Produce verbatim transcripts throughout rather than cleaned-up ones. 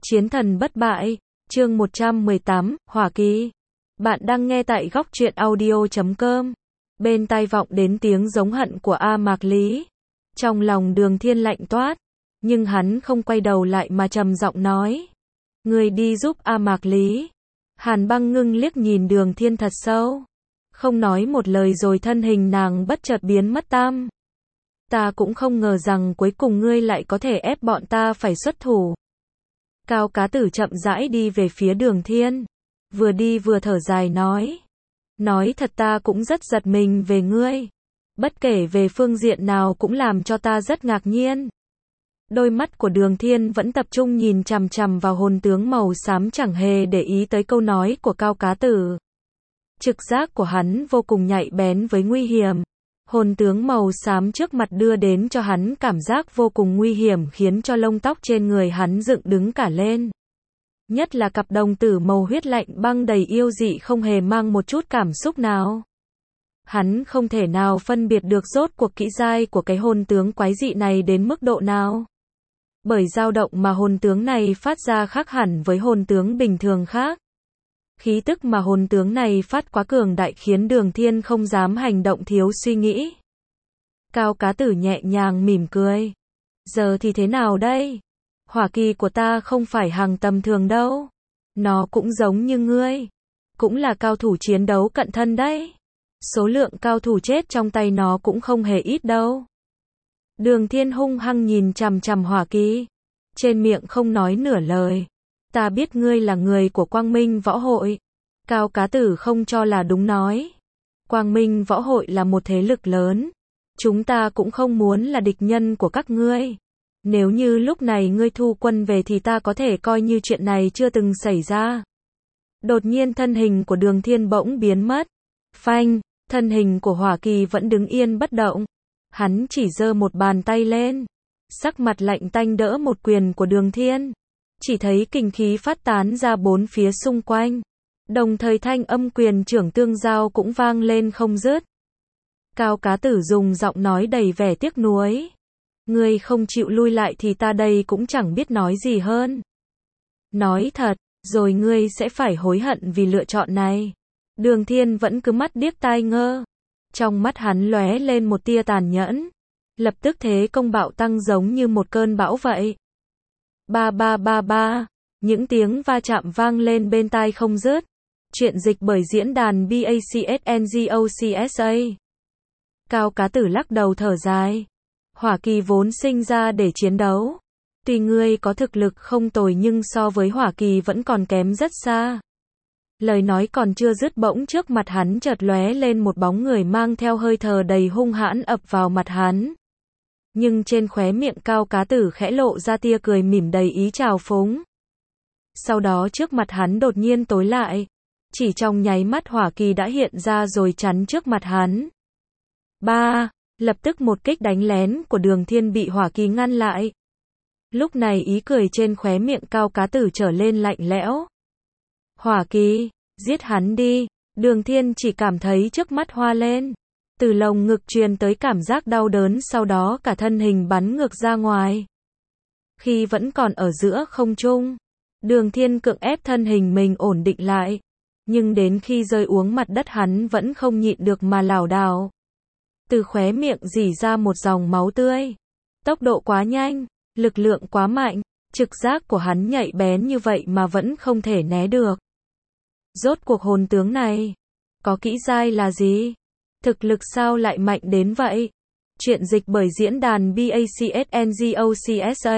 Chiến thần bất bại, chương một trăm mười tám, Hỏa Kỳ. Bạn đang nghe tại góc truyện audio chấm com. Bên tai vọng đến tiếng giống hận của A Mạc Lý. Trong lòng Đường Thiên lạnh toát, nhưng hắn không quay đầu lại mà trầm giọng nói. Người đi giúp A Mạc Lý. Hàn Băng ngưng liếc nhìn Đường Thiên thật sâu. Không nói một lời rồi thân hình nàng bất chợt biến mất tăm. Ta cũng không ngờ rằng cuối cùng ngươi lại có thể ép bọn ta phải xuất thủ. Cao Cá Tử chậm rãi đi về phía Đường Thiên. Vừa đi vừa thở dài nói. Nói thật ta cũng rất giật mình về ngươi. Bất kể về phương diện nào cũng làm cho ta rất ngạc nhiên. Đôi mắt của Đường Thiên vẫn tập trung nhìn chằm chằm vào hồn tướng màu xám, chẳng hề để ý tới câu nói của Cao Cá Tử. Trực giác của hắn vô cùng nhạy bén với nguy hiểm. Hồn tướng màu xám trước mặt đưa đến cho hắn cảm giác vô cùng nguy hiểm, khiến cho lông tóc trên người hắn dựng đứng cả lên. Nhất là cặp đồng tử màu huyết lạnh băng đầy yêu dị, không hề mang một chút cảm xúc nào. Hắn không thể nào phân biệt được rốt cuộc kỹ giai của cái hồn tướng quái dị này đến mức độ nào. Bởi dao động mà hồn tướng này phát ra khác hẳn với hồn tướng bình thường khác. Khí tức mà hồn tướng này phát quá cường đại, khiến Đường Thiên không dám hành động thiếu suy nghĩ. Cao Cá Tử nhẹ nhàng mỉm cười. Giờ thì thế nào đây? Hỏa Kỳ của ta không phải hàng tầm thường đâu. Nó cũng giống như ngươi. Cũng là cao thủ chiến đấu cận thân đấy. Số lượng cao thủ chết trong tay nó cũng không hề ít đâu. Đường Thiên hung hăng nhìn chằm chằm Hỏa Kỳ. Trên miệng không nói nửa lời. Ta biết ngươi là người của Quang Minh Võ Hội. Cao Cá Tử không cho là đúng nói. Quang Minh Võ Hội là một thế lực lớn. Chúng ta cũng không muốn là địch nhân của các ngươi. Nếu như lúc này ngươi thu quân về thì ta có thể coi như chuyện này chưa từng xảy ra. Đột nhiên thân hình của Đường Thiên bỗng biến mất. Phanh, thân hình của Hỏa Kỳ vẫn đứng yên bất động. Hắn chỉ giơ một bàn tay lên. Sắc mặt lạnh tanh đỡ một quyền của Đường Thiên. Chỉ thấy kình khí phát tán ra bốn phía xung quanh. Đồng thời thanh âm quyền trưởng tương giao cũng vang lên không dứt. Cao Cá Tử dùng giọng nói đầy vẻ tiếc nuối. Ngươi không chịu lui lại thì ta đây cũng chẳng biết nói gì hơn. Nói thật, rồi ngươi sẽ phải hối hận vì lựa chọn này. Đường Thiên vẫn cứ mắt điếc tai ngơ. Trong mắt hắn lóe lên một tia tàn nhẫn. Lập tức thế công bạo tăng giống như một cơn bão vậy. Ba ba ba ba, những tiếng va chạm vang lên bên tai không dứt. Truyện dịch bởi diễn đàn Bacsngocssa. Cao Cá Tử lắc đầu thở dài. Hỏa Kỳ vốn sinh ra để chiến đấu. Tuy ngươi có thực lực không tồi nhưng so với Hỏa Kỳ vẫn còn kém rất xa. Lời nói còn chưa dứt bỗng trước mặt hắn chợt lóe lên một bóng người mang theo hơi thở đầy hung hãn ập vào mặt hắn. Nhưng trên khóe miệng Cao Cá Tử khẽ lộ ra tia cười mỉm đầy ý trào phúng. Sau đó trước mặt hắn đột nhiên tối lại. Chỉ trong nháy mắt Hỏa Kỳ đã hiện ra rồi chắn trước mặt hắn. Ba, lập tức một kích đánh lén của Đường Thiên bị Hỏa Kỳ ngăn lại. Lúc này ý cười trên khóe miệng Cao Cá Tử trở lên lạnh lẽo. Hỏa Kỳ, giết hắn đi. Đường Thiên chỉ cảm thấy trước mắt hoa lên. Từ lồng ngực truyền tới cảm giác đau đớn, sau đó cả thân hình bắn ngược ra ngoài. Khi vẫn còn ở giữa không trung, Đường Thiên cưỡng ép thân hình mình ổn định lại. Nhưng đến khi rơi uống mặt đất hắn vẫn không nhịn được mà lảo đảo. Từ khóe miệng rỉ ra một dòng máu tươi. Tốc độ quá nhanh, lực lượng quá mạnh, trực giác của hắn nhạy bén như vậy mà vẫn không thể né được. Rốt cuộc hồn tướng này có kỹ giai là gì? Thực lực sao lại mạnh đến vậy? Truyện dịch bởi diễn đàn Bacsngocssa.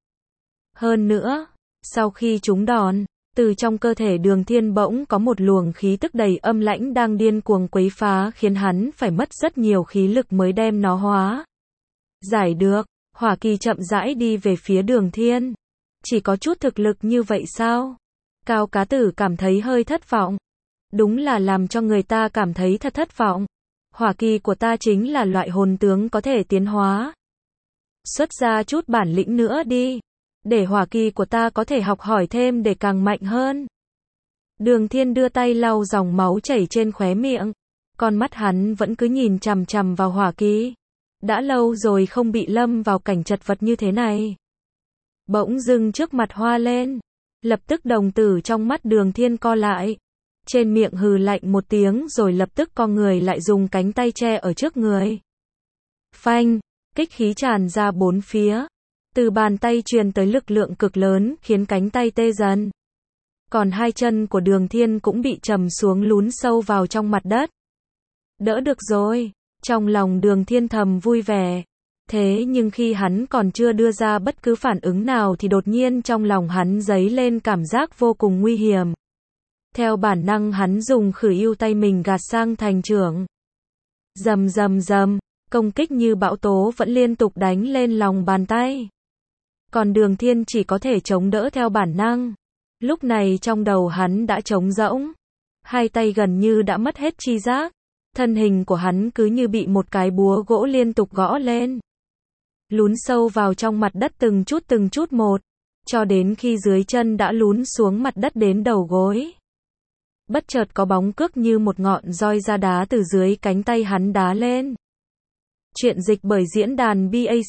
Hơn nữa, sau khi trúng đòn, từ trong cơ thể Đường Thiên bỗng có một luồng khí tức đầy âm lãnh đang điên cuồng quấy phá, khiến hắn phải mất rất nhiều khí lực mới đem nó hóa giải được. Hỏa Kỳ chậm rãi đi về phía Đường Thiên. Chỉ có chút thực lực như vậy sao? Cao Cá Tử cảm thấy hơi thất vọng. Đúng là làm cho người ta cảm thấy thật thất vọng. Hỏa Kỳ của ta chính là loại hồn tướng có thể tiến hóa. Xuất ra chút bản lĩnh nữa đi. Để Hỏa Kỳ của ta có thể học hỏi thêm để càng mạnh hơn. Đường Thiên đưa tay lau dòng máu chảy trên khóe miệng. Con mắt hắn vẫn cứ nhìn chằm chằm vào Hỏa Kỳ. Đã lâu rồi không bị lâm vào cảnh chật vật như thế này. Bỗng dưng trước mặt hoa lên. Lập tức đồng tử trong mắt Đường Thiên co lại. Trên miệng hừ lạnh một tiếng rồi lập tức co người lại dùng cánh tay che ở trước người. Phanh, kích khí tràn ra bốn phía. Từ bàn tay truyền tới lực lượng cực lớn khiến cánh tay tê dần. Còn hai chân của Đường Thiên cũng bị trầm xuống lún sâu vào trong mặt đất. Đỡ được rồi, trong lòng Đường Thiên thầm vui vẻ. Thế nhưng khi hắn còn chưa đưa ra bất cứ phản ứng nào thì đột nhiên trong lòng hắn dấy lên cảm giác vô cùng nguy hiểm. Theo bản năng hắn dùng khử yêu tay mình gạt sang thành trưởng. Rầm rầm rầm, công kích như bão tố vẫn liên tục đánh lên lòng bàn tay. Còn Đường Thiên chỉ có thể chống đỡ theo bản năng. Lúc này trong đầu hắn đã trống rỗng. Hai tay gần như đã mất hết tri giác. Thân hình của hắn cứ như bị một cái búa gỗ liên tục gõ lên. Lún sâu vào trong mặt đất từng chút từng chút một. Cho đến khi dưới chân đã lún xuống mặt đất đến đầu gối. Bất chợt có bóng cước như một ngọn roi ra đá từ dưới cánh tay hắn đá lên. Truyện dịch bởi diễn đàn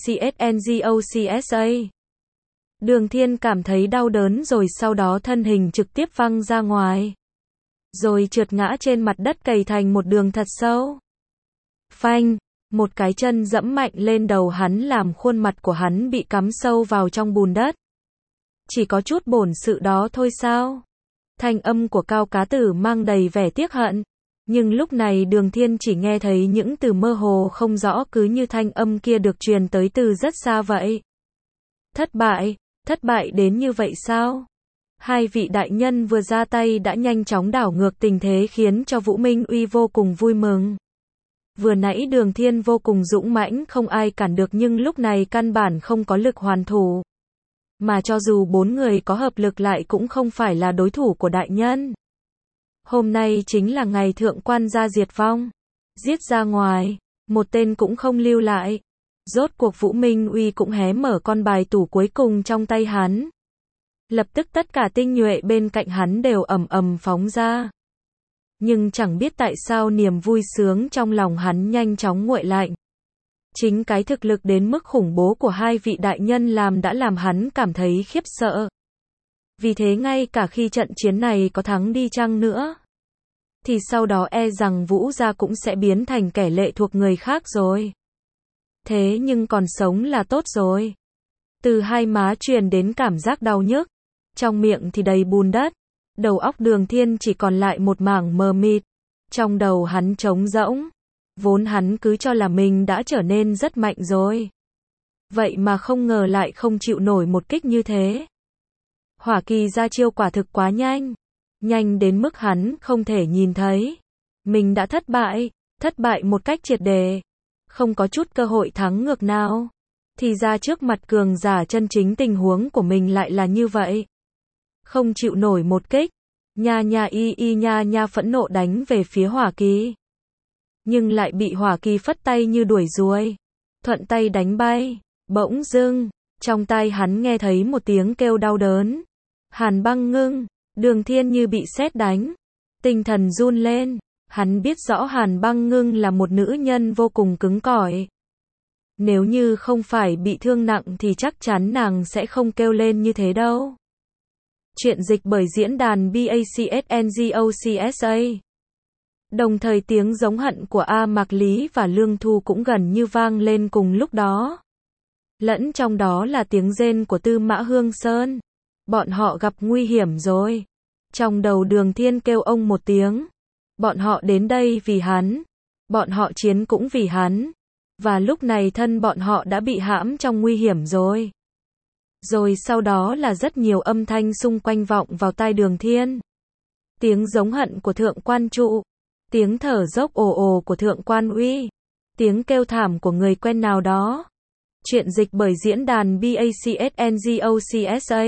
Bacsngocssa. Đường Thiên cảm thấy đau đớn rồi sau đó thân hình trực tiếp văng ra ngoài. Rồi trượt ngã trên mặt đất cày thành một đường thật sâu. Phanh, một cái chân dẫm mạnh lên đầu hắn làm khuôn mặt của hắn bị cắm sâu vào trong bùn đất. Chỉ có chút bổn sự đó thôi sao? Thanh âm của Cao Cá Tử mang đầy vẻ tiếc hận. Nhưng lúc này Đường Thiên chỉ nghe thấy những từ mơ hồ không rõ cứ như thanh âm kia được truyền tới từ rất xa vậy. Thất bại, thất bại đến như vậy sao? Hai vị đại nhân vừa ra tay đã nhanh chóng đảo ngược tình thế khiến cho Vũ Minh Uy vô cùng vui mừng. Vừa nãy Đường Thiên vô cùng dũng mãnh không ai cản được nhưng lúc này căn bản không có lực hoàn thủ. Mà cho dù bốn người có hợp lực lại cũng không phải là đối thủ của đại nhân. Hôm nay chính là ngày thượng quan gia diệt vong. Giết ra ngoài, một tên cũng không lưu lại. Rốt cuộc Vũ Minh Uy cũng hé mở con bài tủ cuối cùng trong tay hắn. Lập tức tất cả tinh nhuệ bên cạnh hắn đều ầm ầm phóng ra. Nhưng chẳng biết tại sao niềm vui sướng trong lòng hắn nhanh chóng nguội lạnh. Chính cái thực lực đến mức khủng bố của hai vị đại nhân làm đã làm hắn cảm thấy khiếp sợ. Vì thế ngay cả khi trận chiến này có thắng đi chăng nữa, thì sau đó e rằng Vũ gia cũng sẽ biến thành kẻ lệ thuộc người khác rồi. Thế nhưng còn sống là tốt rồi. Từ hai má truyền đến cảm giác đau nhức. Trong miệng thì đầy bùn đất. Đầu óc Đường Thiên chỉ còn lại một mảng mờ mịt. Trong đầu hắn trống rỗng. Vốn hắn cứ cho là mình đã trở nên rất mạnh rồi. Vậy mà không ngờ lại không chịu nổi một kích như thế. Hỏa Kỳ ra chiêu quả thực quá nhanh. Nhanh đến mức hắn không thể nhìn thấy. Mình đã thất bại. Thất bại một cách triệt để. Không có chút cơ hội thắng ngược nào. Thì ra trước mặt cường giả chân chính tình huống của mình lại là như vậy. Không chịu nổi một kích. Nha nha y y nha nha phẫn nộ đánh về phía Hỏa Kỳ. Nhưng lại bị Hỏa Kỳ phất tay như đuổi ruồi. Thuận tay đánh bay. Bỗng dưng, trong tai hắn nghe thấy một tiếng kêu đau đớn. Hàn Băng Ngưng, Đường Thiên như bị sét đánh. Tinh thần run lên. Hắn biết rõ Hàn Băng Ngưng là một nữ nhân vô cùng cứng cỏi. Nếu như không phải bị thương nặng thì chắc chắn nàng sẽ không kêu lên như thế đâu. Truyện dịch bởi diễn đàn Bacsngocssa. Đồng thời tiếng giống hận của A Mạc Lý và Lương Thu cũng gần như vang lên cùng lúc đó. Lẫn trong đó là tiếng rên của Tư Mã Hương Sơn. Bọn họ gặp nguy hiểm rồi. Trong đầu Đường Thiên kêu ông một tiếng. Bọn họ đến đây vì hắn. Bọn họ chiến cũng vì hắn. Và lúc này thân bọn họ đã bị hãm trong nguy hiểm rồi. Rồi sau đó là rất nhiều âm thanh xung quanh vọng vào tai Đường Thiên. Tiếng giống hận của Thượng Quan Trụ. Tiếng thở dốc ồ ồ của Thượng Quan Uy. Tiếng kêu thảm của người quen nào đó. Truyện dịch bởi diễn đàn Bacsngocssa.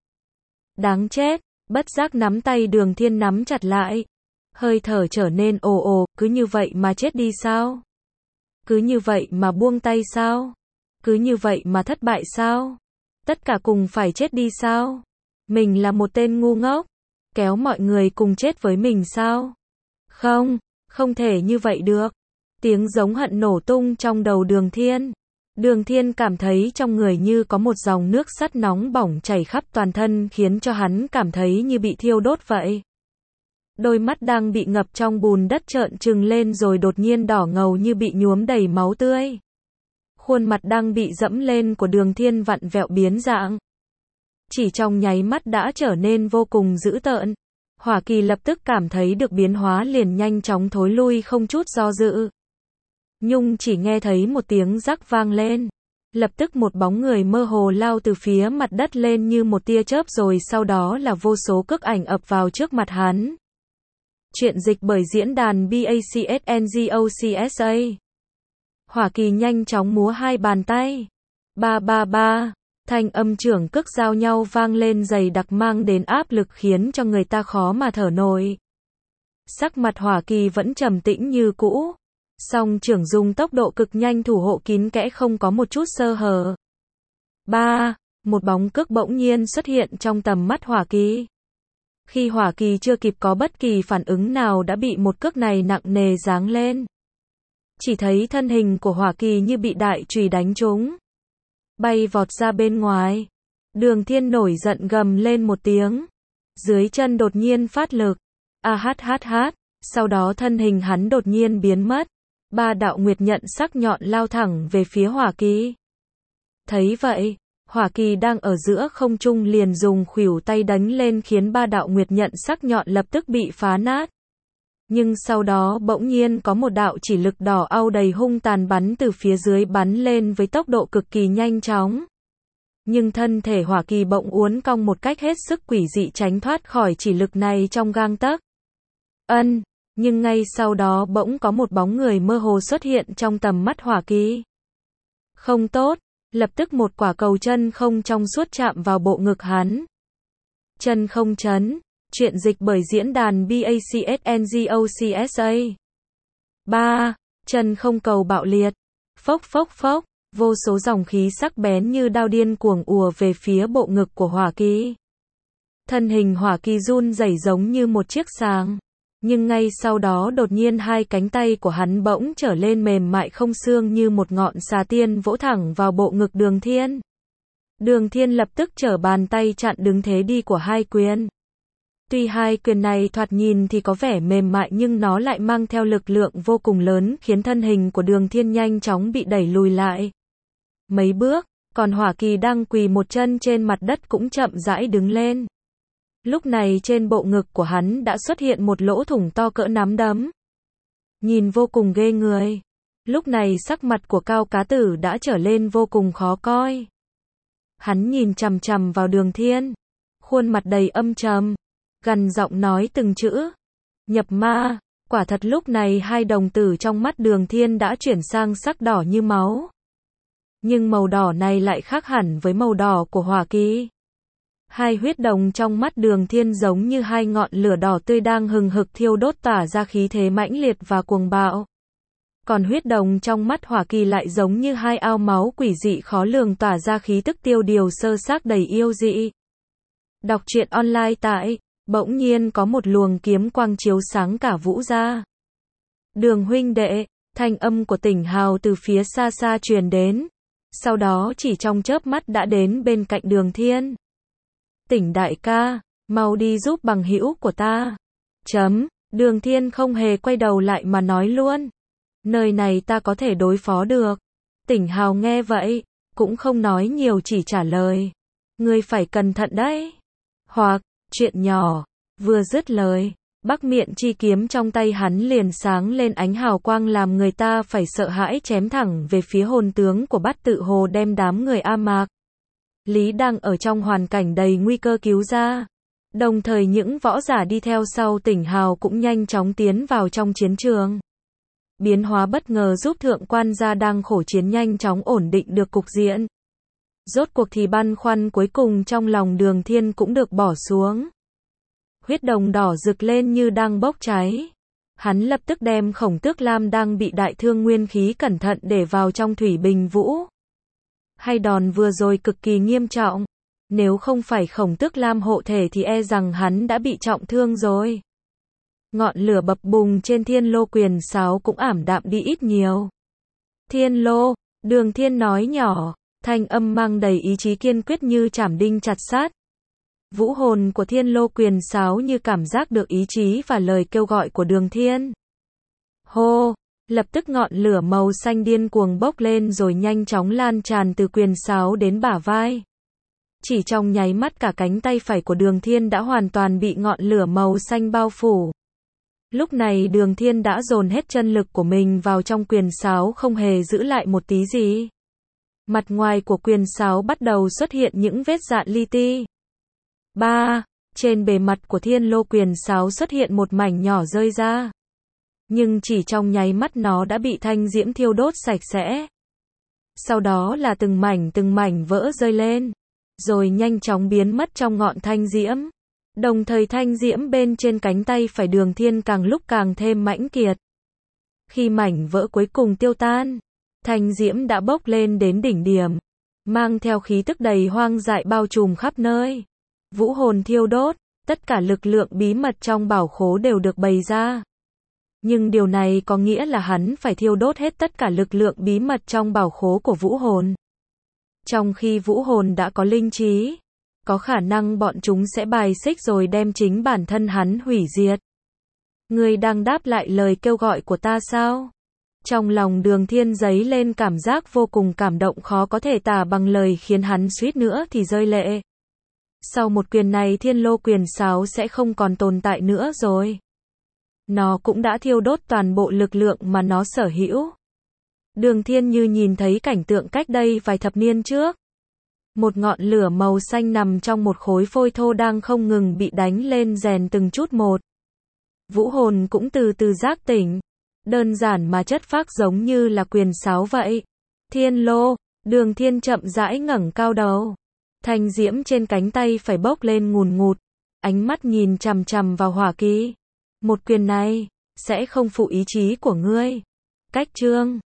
Đáng chết, bất giác nắm tay Đường Thiên nắm chặt lại. Hơi thở trở nên ồ ồ, cứ như vậy mà chết đi sao? Cứ như vậy mà buông tay sao? Cứ như vậy mà thất bại sao? Tất cả cùng phải chết đi sao? Mình là một tên ngu ngốc, kéo mọi người cùng chết với mình sao? Không, không thể như vậy được. Tiếng giống hận nổ tung trong đầu Đường Thiên. Đường Thiên cảm thấy trong người như có một dòng nước sắt nóng bỏng chảy khắp toàn thân khiến cho hắn cảm thấy như bị thiêu đốt vậy. Đôi mắt đang bị ngập trong bùn đất trợn trừng lên rồi đột nhiên đỏ ngầu như bị nhuốm đầy máu tươi. Khuôn mặt đang bị dẫm lên của Đường Thiên vặn vẹo biến dạng. Chỉ trong nháy mắt đã trở nên vô cùng dữ tợn. Hỏa Kỳ lập tức cảm thấy được biến hóa liền nhanh chóng thối lui không chút do dự. Nhung chỉ nghe thấy một tiếng rắc vang lên. Lập tức một bóng người mơ hồ lao từ phía mặt đất lên như một tia chớp rồi sau đó là vô số cước ảnh ập vào trước mặt hắn. Truyện dịch bởi diễn đàn Backsngocs. Hỏa Kỳ nhanh chóng múa hai bàn tay. Ba ba ba. Thanh âm trưởng cước giao nhau vang lên dày đặc mang đến áp lực khiến cho người ta khó mà thở nổi. Sắc mặt Hỏa Kỳ vẫn trầm tĩnh như cũ. Song trưởng dùng tốc độ cực nhanh thủ hộ kín kẽ không có một chút sơ hở. Ba. Một bóng cước bỗng nhiên xuất hiện trong tầm mắt Hỏa Kỳ. Khi Hỏa Kỳ chưa kịp có bất kỳ phản ứng nào đã bị một cước này nặng nề giáng lên. Chỉ thấy thân hình của Hỏa Kỳ như bị đại chùy đánh trúng. Bay vọt ra bên ngoài. Đường Thiên nổi giận gầm lên một tiếng. Dưới chân đột nhiên phát lực. A hát hát hát. Sau đó thân hình hắn đột nhiên biến mất. Ba đạo nguyệt nhận sắc nhọn lao thẳng về phía Hỏa Kỳ. Thấy vậy, Hỏa Kỳ đang ở giữa không trung liền dùng khuỷu tay đánh lên khiến ba đạo nguyệt nhận sắc nhọn lập tức bị phá nát. Nhưng sau đó bỗng nhiên có một đạo chỉ lực đỏ au đầy hung tàn bắn từ phía dưới bắn lên với tốc độ cực kỳ nhanh chóng. Nhưng thân thể Hỏa Kỳ bỗng uốn cong một cách hết sức quỷ dị tránh thoát khỏi chỉ lực này trong gang tấc. Ân, nhưng ngay sau đó bỗng có một bóng người mơ hồ xuất hiện trong tầm mắt Hỏa Kỳ. Không tốt, lập tức một quả cầu chân không trong suốt chạm vào bộ ngực hắn. Chân không chấn. Truyện dịch bởi diễn đàn Backsngocs. Ba. Chân không cầu bạo liệt. Phốc phốc phốc. Vô số dòng khí sắc bén như đao điên cuồng ùa về phía bộ ngực của Hỏa Kỳ. Thân hình Hỏa Kỳ run rẩy giống như một chiếc sàng. Nhưng ngay sau đó đột nhiên hai cánh tay của hắn bỗng trở lên mềm mại không xương như một ngọn xà tiên vỗ thẳng vào bộ ngực Đường Thiên. Đường Thiên lập tức trở bàn tay chặn đứng thế đi của hai quyền. Tuy hai quyền này thoạt nhìn thì có vẻ mềm mại nhưng nó lại mang theo lực lượng vô cùng lớn khiến thân hình của Đường Thiên nhanh chóng bị đẩy lùi lại. Mấy bước, còn Hỏa Kỳ đang quỳ một chân trên mặt đất cũng chậm rãi đứng lên. Lúc này trên bộ ngực của hắn đã xuất hiện một lỗ thủng to cỡ nắm đấm. Nhìn vô cùng ghê người. Lúc này sắc mặt của Cao Cá Tử đã trở lên vô cùng khó coi. Hắn nhìn chằm chằm vào Đường Thiên. Khuôn mặt đầy âm trầm. Gằn giọng nói từng chữ. Nhập ma. Quả thật lúc này hai đồng tử trong mắt Đường Thiên đã chuyển sang sắc đỏ như máu. Nhưng màu đỏ này lại khác hẳn với màu đỏ của Hỏa Kỳ. Hai huyết đồng trong mắt Đường Thiên giống như hai ngọn lửa đỏ tươi đang hừng hực thiêu đốt tỏa ra khí thế mãnh liệt và cuồng bạo. Còn huyết đồng trong mắt Hỏa Kỳ lại giống như hai ao máu quỷ dị khó lường tỏa ra khí tức tiêu điều sơ xác đầy yêu dị. Đọc truyện online tại, bỗng nhiên có một luồng kiếm quang chiếu sáng cả vũ ra. Đường huynh đệ, thanh âm của Tỉnh Hào từ phía xa xa truyền đến. Sau đó chỉ trong chớp mắt đã đến bên cạnh Đường Thiên. Tỉnh đại ca, mau đi giúp bằng hữu của ta. Chấm, Đường Thiên không hề quay đầu lại mà nói luôn. Nơi này ta có thể đối phó được. Tỉnh Hào nghe vậy, cũng không nói nhiều chỉ trả lời. Ngươi phải cẩn thận đấy. Hoặc, chuyện nhỏ, vừa dứt lời, Bắc Miện chi kiếm trong tay hắn liền sáng lên ánh hào quang làm người ta phải sợ hãi chém thẳng về phía hồn tướng của Bát Tự Hồ đem đám người A Mạc Lý đang ở trong hoàn cảnh đầy nguy cơ cứu ra. Đồng thời những võ giả đi theo sau Tỉnh Hào cũng nhanh chóng tiến vào trong chiến trường. Biến hóa bất ngờ giúp thượng quan gia đang khổ chiến nhanh chóng ổn định được cục diện. Rốt cuộc thì băn khoăn cuối cùng trong lòng Đường Thiên cũng được bỏ xuống. Huyết đồng đỏ rực lên như đang bốc cháy. Hắn lập tức đem Khổng Tước Lam đang bị đại thương nguyên khí cẩn thận để vào trong thủy bình vũ. Hay đòn vừa rồi cực kỳ nghiêm trọng. Nếu không phải Khổng Tước Lam hộ thể thì e rằng hắn đã bị trọng thương rồi. Ngọn lửa bập bùng trên Thiên Lô quyền sáo cũng ảm đạm đi ít nhiều. Thiên Lô, Đường Thiên nói nhỏ, thanh âm mang đầy ý chí kiên quyết như chảm đinh chặt sắt. Vũ hồn của Thiên Lô Quyền Sáo như cảm giác được ý chí và lời kêu gọi của Đường Thiên. Hô, lập tức ngọn lửa màu xanh điên cuồng bốc lên rồi nhanh chóng lan tràn từ quyền sáo đến bả vai. Chỉ trong nháy mắt cả cánh tay phải của Đường Thiên đã hoàn toàn bị ngọn lửa màu xanh bao phủ. Lúc này Đường Thiên đã dồn hết chân lực của mình vào trong quyền sáo không hề giữ lại một tí gì. Mặt ngoài của quyền sáo bắt đầu xuất hiện những vết rạn li ti. ba. Trên bề mặt của Thiên Lô Quyền Sáo xuất hiện một mảnh nhỏ rơi ra. Nhưng chỉ trong nháy mắt nó đã bị thanh diễm thiêu đốt sạch sẽ. Sau đó là từng mảnh từng mảnh vỡ rơi lên, rồi nhanh chóng biến mất trong ngọn thanh diễm. Đồng thời thanh diễm bên trên cánh tay phải Đường Thiên càng lúc càng thêm mãnh kiệt. Khi mảnh vỡ cuối cùng tiêu tan, thanh diễm đã bốc lên đến đỉnh điểm, mang theo khí tức đầy hoang dại bao trùm khắp nơi. Vũ hồn thiêu đốt, tất cả lực lượng bí mật trong bảo khố đều được bày ra. Nhưng điều này có nghĩa là hắn phải thiêu đốt hết tất cả lực lượng bí mật trong bảo khố của vũ hồn. Trong khi vũ hồn đã có linh trí, có khả năng bọn chúng sẽ bài xích rồi đem chính bản thân hắn hủy diệt. Ngươi đang đáp lại lời kêu gọi của ta sao? Trong lòng Đường Thiên dấy lên cảm giác vô cùng cảm động khó có thể tả bằng lời khiến hắn suýt nữa thì rơi lệ. Sau một quyền này Thiên Lô Quyền Sáo sẽ không còn tồn tại nữa rồi. Nó cũng đã thiêu đốt toàn bộ lực lượng mà nó sở hữu. Đường Thiên như nhìn thấy cảnh tượng cách đây vài thập niên trước. Một ngọn lửa màu xanh nằm trong một khối phôi thô đang không ngừng bị đánh lên rèn từng chút một. Vũ hồn cũng từ từ giác tỉnh. Đơn giản mà chất phác giống như là quyền sáo vậy. Thiên Lô, Đường Thiên chậm rãi ngẩng cao đầu. Thanh diễm trên cánh tay phải bốc lên ngùn ngụt. Ánh mắt nhìn chằm chằm vào hỏa kỳ. Một quyền này, sẽ không phụ ý chí của ngươi. Cách chương